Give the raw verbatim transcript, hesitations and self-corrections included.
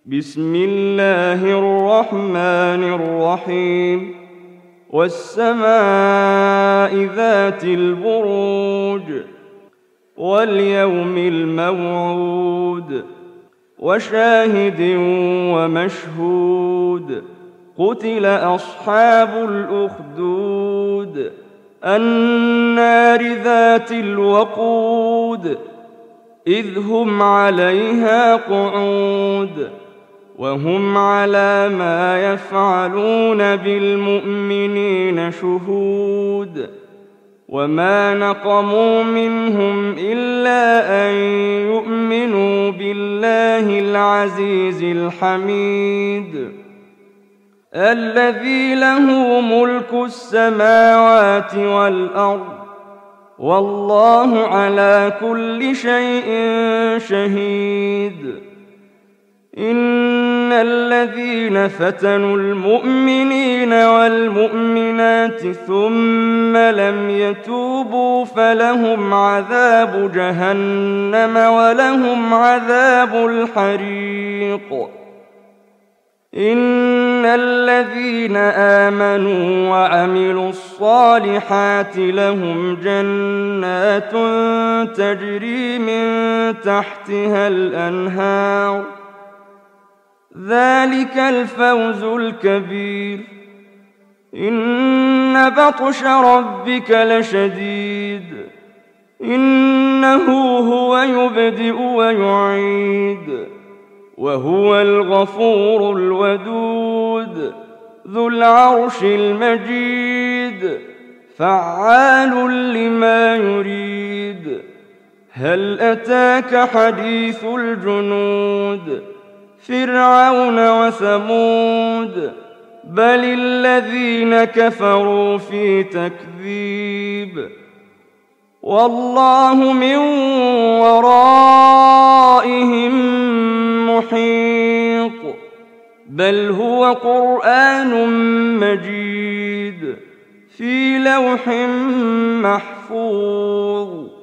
بسم الله الرحمن الرحيم والسماء ذات البروج واليوم الموعود وشاهد ومشهود قتل أصحاب الأخدود النار ذات الوقود إذ هم عليها قعود وهم على ما يفعلون بالمؤمنين شهود وما نقموا منهم إلا أن يؤمنوا بالله العزيز الحميد الذي له ملك السماوات والأرض والله على كل شيء شهيد إن الذين فتنوا المؤمنين والمؤمنات ثم لم يتوبوا فلهم عذاب جهنم ولهم عذاب الحريق إن الذين آمنوا وعملوا الصالحات لهم جنات تجري من تحتها الأنهار ذلك الفوز الكبير إن بطش ربك لشديد إنه هو يبدئ ويعيد وهو الغفور الودود ذو العرش المجيد فعال لما يريد هل أتاك حديث الجنود فرعون وثمود بل الذين كفروا في تكذيب والله من ورائهم محيط بل هو قرآن مجيد في لوح محفوظ